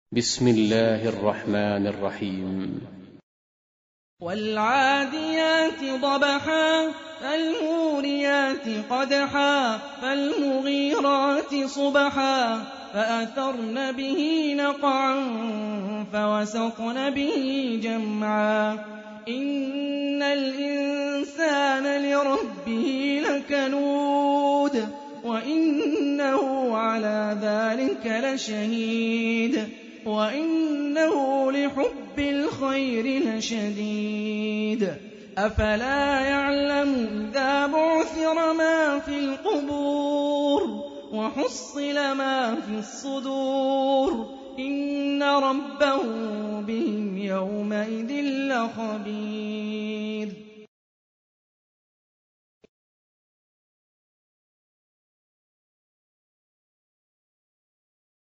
بسم الله الرحمن الرحيم. والعاديات ضبحا فالموريات قدحا فالمغيرات صبحا فأثرن به نقعا فوسطن به جمعا إن الإنسان لربه لكنود وإنه على ذلك لشهيد وإنه لحب الخير لشديد أفلا يعلم إذا بعثر ما في القبور وحصل ما في الصدور إن ربهم بهم يومئذ لخبير